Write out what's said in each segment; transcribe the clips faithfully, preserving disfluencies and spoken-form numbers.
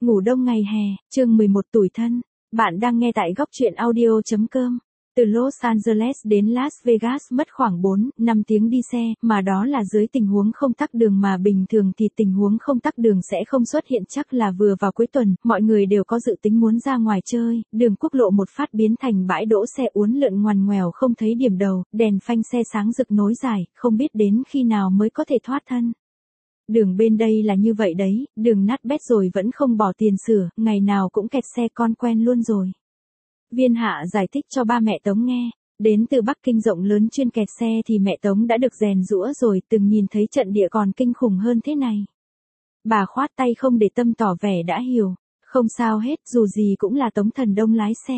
Ngủ đông ngày hè, chương mười một tủi thân. Bạn đang nghe tại góc truyện audio chấm com. Từ Los Angeles đến Las Vegas mất khoảng bốn năm tiếng đi xe, mà đó là dưới tình huống không tắc đường, mà bình thường thì tình huống không tắc đường sẽ không xuất hiện. Chắc là vừa vào cuối tuần, mọi người đều có dự tính muốn ra ngoài chơi, đường quốc lộ một phát biến thành bãi đỗ xe uốn lượn ngoằn ngoèo không thấy điểm đầu, đèn phanh xe sáng rực nối dài, không biết đến khi nào mới có thể thoát thân. Đường bên đây là như vậy đấy, đường nát bét rồi vẫn không bỏ tiền sửa, ngày nào cũng kẹt xe, con quen luôn rồi. Viên Hạ giải thích cho ba mẹ Tống nghe, đến từ Bắc Kinh rộng lớn chuyên kẹt xe thì mẹ Tống đã được rèn giũa rồi, từng nhìn thấy trận địa còn kinh khủng hơn thế này. Bà khoát tay không để tâm, tỏ vẻ đã hiểu, không sao hết, dù gì cũng là Tống Thần Đông lái xe.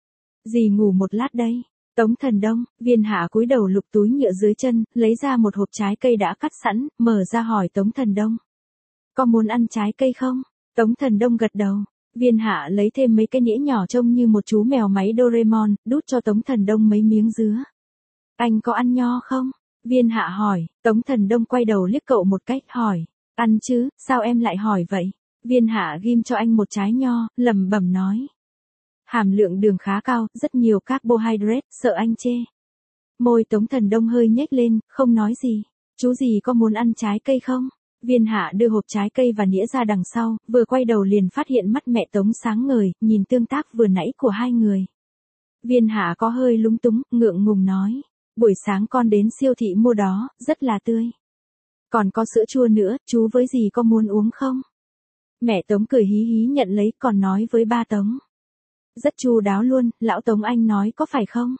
Dì ngủ một lát đây. Tống Thần Đông. Viên Hạ cúi đầu lục túi nhựa dưới chân, lấy ra một hộp trái cây đã cắt sẵn, mở ra hỏi Tống Thần Đông. Có muốn ăn trái cây không? Tống Thần Đông gật đầu. Viên Hạ lấy thêm mấy cái nĩa nhỏ trông như một chú mèo máy Doraemon, đút cho Tống Thần Đông mấy miếng dứa. Anh có ăn nho không? Viên Hạ hỏi. Tống Thần Đông quay đầu liếc cậu một cách, hỏi. Ăn chứ, sao em lại hỏi vậy? Viên Hạ ghim cho anh một trái nho, lẩm bẩm nói. Hàm lượng đường khá cao, rất nhiều carbohydrate, sợ anh chê. Môi Tống Thần Đông hơi nhếch lên, không nói gì. Chú gì có muốn ăn trái cây không? Viên Hạ đưa hộp trái cây và nĩa ra đằng sau, vừa quay đầu liền phát hiện mắt mẹ Tống sáng ngời, nhìn tương tác vừa nãy của hai người. Viên Hạ có hơi lúng túng, ngượng ngùng nói. Buổi sáng con đến siêu thị mua đó, rất là tươi. Còn có sữa chua nữa, chú với dì có muốn uống không? Mẹ Tống cười hí hí nhận lấy, còn nói với ba Tống. Rất chu đáo luôn, lão Tống anh nói có phải không?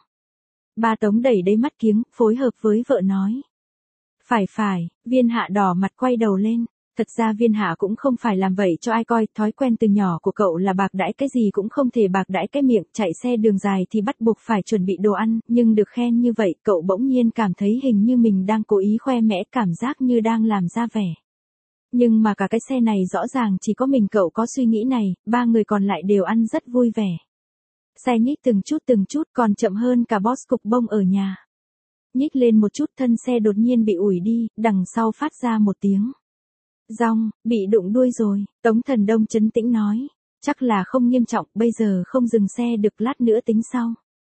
Ba Tống đẩy đáy mắt kiếng, phối hợp với vợ nói. Phải phải, Viên Hạ đỏ mặt quay đầu lên. Thật ra Viên Hạ cũng không phải làm vậy cho ai coi, thói quen từ nhỏ của cậu là bạc đãi cái gì cũng không thể bạc đãi cái miệng, chạy xe đường dài thì bắt buộc phải chuẩn bị đồ ăn, nhưng được khen như vậy, cậu bỗng nhiên cảm thấy hình như mình đang cố ý khoe mẽ, cảm giác như đang làm ra vẻ. Nhưng mà cả cái xe này rõ ràng chỉ có mình cậu có suy nghĩ này, ba người còn lại đều ăn rất vui vẻ. Xe nhích từng chút từng chút, còn chậm hơn cả boss cục bông ở nhà. Nhích lên một chút, thân xe đột nhiên bị ủi đi, đằng sau phát ra một tiếng. Rong, bị đụng đuôi rồi, Tống Thần Đông trấn tĩnh nói. Chắc là không nghiêm trọng, bây giờ không dừng xe được, lát nữa tính sau.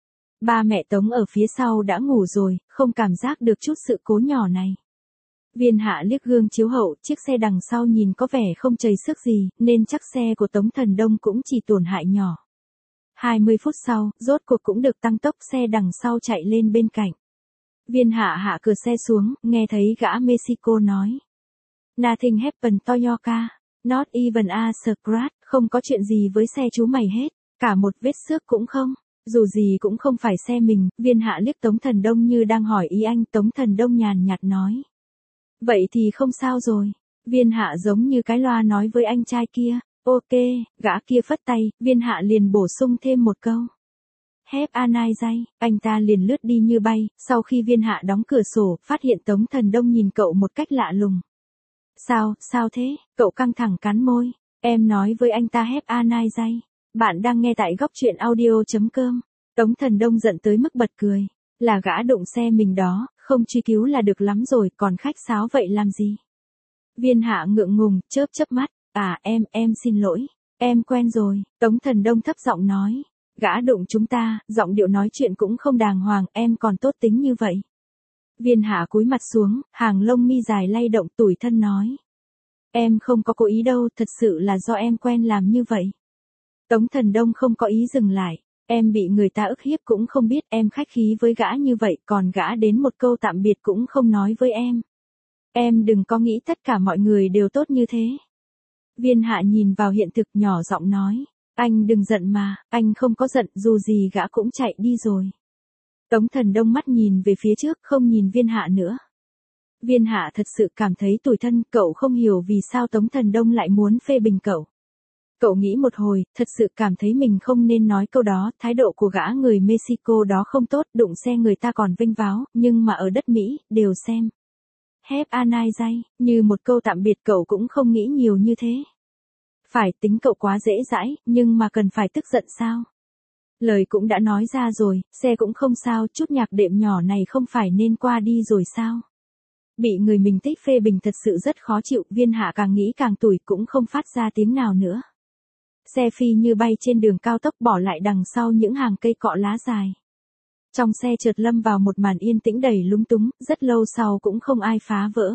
Ba mẹ Tống ở phía sau đã ngủ rồi, không cảm giác được chút sự cố nhỏ này. Viên Hạ liếc gương chiếu hậu, chiếc xe đằng sau nhìn có vẻ không chầy xước gì, nên chắc xe của Tống Thần Đông cũng chỉ tổn hại nhỏ. hai mươi phút sau, rốt cuộc cũng được tăng tốc, xe đằng sau chạy lên bên cạnh. Viên Hạ hạ cửa xe xuống, nghe thấy gã Mexico nói. Nothing happened to your car, not even a scratch, không có chuyện gì với xe chú mày hết, cả một vết xước cũng không. Dù gì cũng không phải xe mình. Viên Hạ liếc Tống Thần Đông như đang hỏi ý anh. Tống Thần Đông nhàn nhạt nói. Vậy thì không sao rồi. Viên Hạ giống như cái loa nói với anh trai kia. Ok, gã kia phất tay, Viên Hạ liền bổ sung thêm một câu. Have a nice day. Anh ta liền lướt đi như bay, sau khi Viên Hạ đóng cửa sổ, phát hiện Tống Thần Đông nhìn cậu một cách lạ lùng. Sao, sao thế? Cậu căng thẳng cắn môi. Em nói với anh ta have a nice day. Bạn đang nghe tại góc truyện audio chấm com. Tống Thần Đông giận tới mức bật cười. Là gã đụng xe mình đó, không truy cứu là được lắm rồi, còn khách sáo vậy làm gì? Viên Hạ ngượng ngùng, chớp chớp mắt. À em, em xin lỗi. Em quen rồi. Tống Thần Đông thấp giọng nói. Gã đụng chúng ta, giọng điệu nói chuyện cũng không đàng hoàng, em còn tốt tính như vậy. Viên Hạ cúi mặt xuống, hàng lông mi dài lay động, tủi thân nói. Em không có cố ý đâu, thật sự là do em quen làm như vậy. Tống Thần Đông không có ý dừng lại. Em bị người ta ức hiếp cũng không biết, em khách khí với gã như vậy, còn gã đến một câu tạm biệt cũng không nói với em. Em đừng có nghĩ tất cả mọi người đều tốt như thế. Viên Hạ nhìn vào hiện thực, nhỏ giọng nói. Anh đừng giận mà, anh không có giận, dù gì gã cũng chạy đi rồi. Tống Thần Đông mắt nhìn về phía trước, không nhìn Viên Hạ nữa. Viên Hạ thật sự cảm thấy tủi thân, cậu không hiểu vì sao Tống Thần Đông lại muốn phê bình cậu. Cậu nghĩ một hồi, thật sự cảm thấy mình không nên nói câu đó, thái độ của gã người Mexico đó không tốt, đụng xe người ta còn vênh váo, nhưng mà ở đất Mỹ, đều xem. Have a nice day, như một câu tạm biệt, cậu cũng không nghĩ nhiều như thế. Phải, tính cậu quá dễ dãi, nhưng mà cần phải tức giận sao? Lời cũng đã nói ra rồi, xe cũng không sao, chút nhạc đệm nhỏ này không phải nên qua đi rồi sao? Bị người mình thích phê bình thật sự rất khó chịu, Viên Hạ càng nghĩ càng tủi, cũng không phát ra tiếng nào nữa. Xe phi như bay trên đường cao tốc bỏ lại đằng sau những hàng cây cọ lá dài. Trong xe chợt lâm vào một màn yên tĩnh đầy lúng túng, rất lâu sau cũng không ai phá vỡ.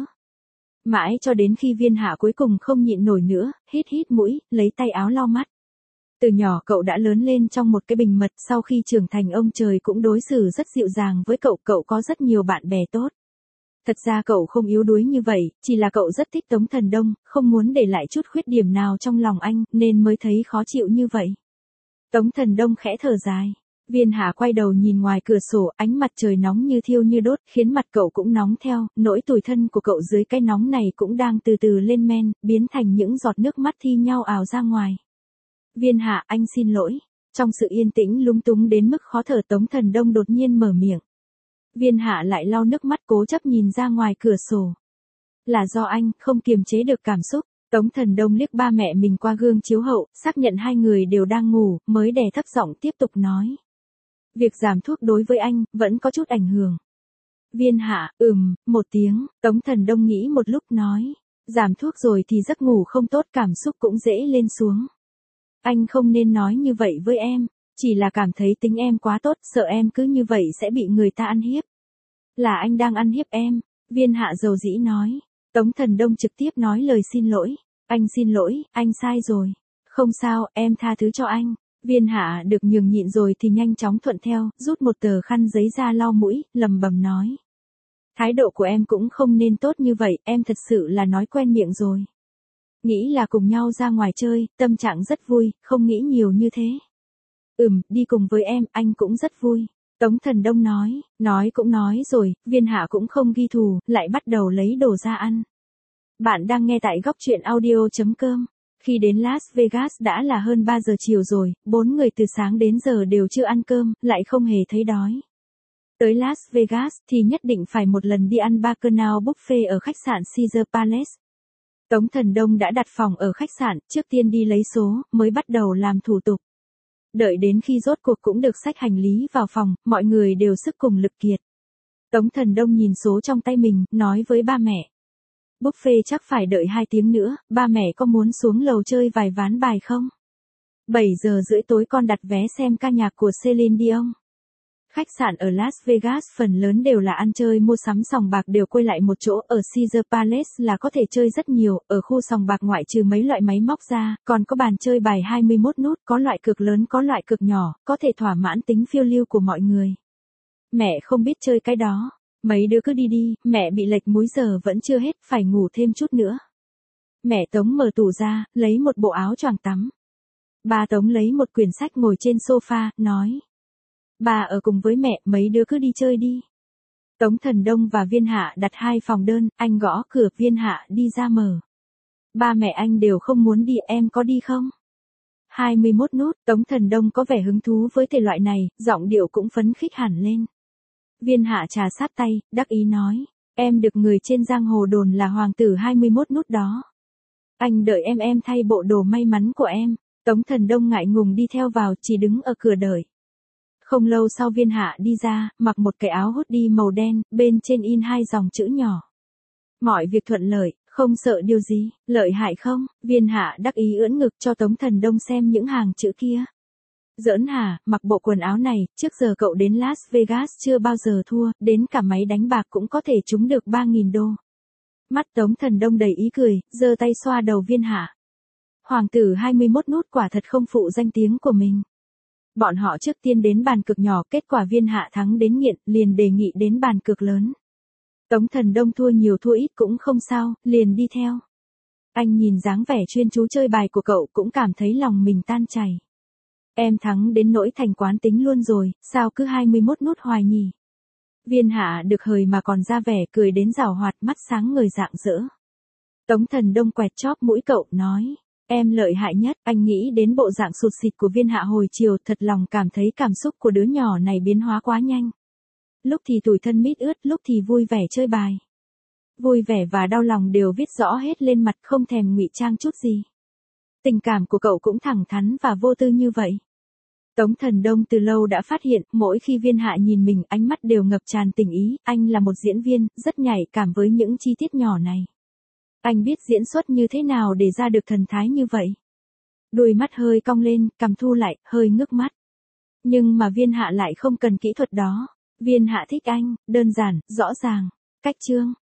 Mãi cho đến khi Viên Hạ cuối cùng không nhịn nổi nữa, hít hít mũi, lấy tay áo lau mắt. Từ nhỏ cậu đã lớn lên trong một cái bình mật, sau khi trưởng thành ông trời cũng đối xử rất dịu dàng với cậu, cậu có rất nhiều bạn bè tốt. Thật ra cậu không yếu đuối như vậy, chỉ là cậu rất thích Tống Thần Đông, không muốn để lại chút khuyết điểm nào trong lòng anh, nên mới thấy khó chịu như vậy. Tống Thần Đông khẽ thở dài. Viên Hạ quay đầu nhìn ngoài cửa sổ, ánh mặt trời nóng như thiêu như đốt, khiến mặt cậu cũng nóng theo, nỗi tủi thân của cậu dưới cái nóng này cũng đang từ từ lên men, biến thành những giọt nước mắt thi nhau ào ra ngoài. Viên Hạ, anh xin lỗi. Trong sự yên tĩnh lúng túng đến mức khó thở, Tống Thần Đông đột nhiên mở miệng. Viên Hạ lại lau nước mắt cố chấp nhìn ra ngoài cửa sổ. Là do anh, không kiềm chế được cảm xúc. Tống Thần Đông liếc ba mẹ mình qua gương chiếu hậu, xác nhận hai người đều đang ngủ, mới đè thấp giọng tiếp tục nói. Việc giảm thuốc đối với anh, vẫn có chút ảnh hưởng. Viên Hạ, ừm, một tiếng, Tống Thần Đông nghĩ một lúc nói. Giảm thuốc rồi thì giấc ngủ không tốt, cảm xúc cũng dễ lên xuống. Anh không nên nói như vậy với em, chỉ là cảm thấy tính em quá tốt, sợ em cứ như vậy sẽ bị người ta ăn hiếp. Là anh đang ăn hiếp em, Viên Hạ dầu dĩ nói. Tống Thần Đông trực tiếp nói lời xin lỗi. Anh xin lỗi, anh sai rồi. Không sao, em tha thứ cho anh. Viên Hạ được nhường nhịn rồi thì nhanh chóng thuận theo, rút một tờ khăn giấy ra lau mũi, lầm bầm nói. Thái độ của em cũng không nên tốt như vậy, em thật sự là nói quen miệng rồi. Nghĩ là cùng nhau ra ngoài chơi, tâm trạng rất vui, không nghĩ nhiều như thế. Ừm, đi cùng với em, anh cũng rất vui. Tống Thần Đông nói, nói cũng nói rồi, Viên Hạ cũng không ghi thù, lại bắt đầu lấy đồ ra ăn. Bạn đang nghe tại góc truyện audio chấm com. Khi đến Las Vegas đã là hơn ba giờ chiều rồi, bốn người từ sáng đến giờ đều chưa ăn cơm, lại không hề thấy đói. Tới Las Vegas thì nhất định phải một lần đi ăn Bacchanal Buffet ở khách sạn Caesars Palace. Tống Thần Đông đã đặt phòng ở khách sạn, trước tiên đi lấy số, mới bắt đầu làm thủ tục. Đợi đến khi rốt cuộc cũng được xách hành lý vào phòng, mọi người đều sức cùng lực kiệt. Tống Thần Đông nhìn số trong tay mình, nói với ba mẹ. Buffet chắc phải đợi hai tiếng nữa, ba mẹ có muốn xuống lầu chơi vài ván bài không? bảy giờ rưỡi tối con đặt vé xem ca nhạc của Celine Dion. Khách sạn ở Las Vegas phần lớn đều là ăn chơi mua sắm, sòng bạc đều quây lại một chỗ, ở Caesars Palace là có thể chơi rất nhiều, ở khu sòng bạc ngoại trừ mấy loại máy móc ra, còn có bàn chơi bài hai mươi mốt nút, có loại cực lớn có loại cực nhỏ, có thể thỏa mãn tính phiêu lưu của mọi người. Mẹ không biết chơi cái đó. Mấy đứa cứ đi đi, mẹ bị lệch múi giờ vẫn chưa hết, phải ngủ thêm chút nữa. Mẹ Tống mở tủ ra, lấy một bộ áo choàng tắm. Ba Tống lấy một quyển sách ngồi trên sofa, nói. Bà ở cùng với mẹ, mấy đứa cứ đi chơi đi. Tống Thần Đông và Viên Hạ đặt hai phòng đơn, anh gõ cửa, Viên Hạ đi ra mở. Ba mẹ anh đều không muốn đi, em có đi không? hai mươi mốt nút, Tống Thần Đông có vẻ hứng thú với thể loại này, giọng điệu cũng phấn khích hẳn lên. Viên Hạ trà sát tay, đắc ý nói, em được người trên giang hồ đồn là hoàng tử hai mươi mốt nút đó. Anh đợi em em thay bộ đồ may mắn của em. Tống Thần Đông ngại ngùng đi theo vào, chỉ đứng ở cửa đợi. Không lâu sau Viên Hạ đi ra, mặc một cái áo hoodie màu đen, bên trên in hai dòng chữ nhỏ. Mọi việc thuận lợi, không sợ điều gì, lợi hại không? Viên Hạ đắc ý ưỡn ngực cho Tống Thần Đông xem những hàng chữ kia. Giỡn hả, mặc bộ quần áo này, trước giờ cậu đến Las Vegas chưa bao giờ thua, đến cả máy đánh bạc cũng có thể trúng được ba nghìn đô. Mắt Tống Thần Đông đầy ý cười, giơ tay xoa đầu Viên Hạ. Hoàng tử hai mươi mốt nút quả thật không phụ danh tiếng của mình. Bọn họ trước tiên đến bàn cược nhỏ, kết quả Viên Hạ thắng đến nghiện, liền đề nghị đến bàn cược lớn. Tống Thần Đông thua nhiều thua ít cũng không sao, liền đi theo. Anh nhìn dáng vẻ chuyên chú chơi bài của cậu cũng cảm thấy lòng mình tan chảy. Em thắng đến nỗi thành quán tính luôn rồi, sao cứ hai mươi mốt nút hoài nhỉ? Viên Hạ được hời mà còn ra vẻ cười đến giảo hoạt, mắt sáng ngời rạng rỡ. Tống Thần Đông quẹt chóp mũi cậu, nói, em lợi hại nhất. Anh nghĩ đến bộ dạng sụt sịt của Viên Hạ hồi chiều, thật lòng cảm thấy cảm xúc của đứa nhỏ này biến hóa quá nhanh. Lúc thì tủi thân mít ướt, lúc thì vui vẻ chơi bài. Vui vẻ và đau lòng đều viết rõ hết lên mặt, không thèm ngụy trang chút gì. Tình cảm của cậu cũng thẳng thắn và vô tư như vậy. Tống Thần Đông từ lâu đã phát hiện, mỗi khi Viên Hạ nhìn mình, ánh mắt đều ngập tràn tình ý, anh là một diễn viên, rất nhạy cảm với những chi tiết nhỏ này. Anh biết diễn xuất như thế nào để ra được thần thái như vậy. Đuôi mắt hơi cong lên, cằm thu lại, hơi ngước mắt. Nhưng mà Viên Hạ lại không cần kỹ thuật đó. Viên Hạ thích anh, đơn giản, rõ ràng. Cách chương.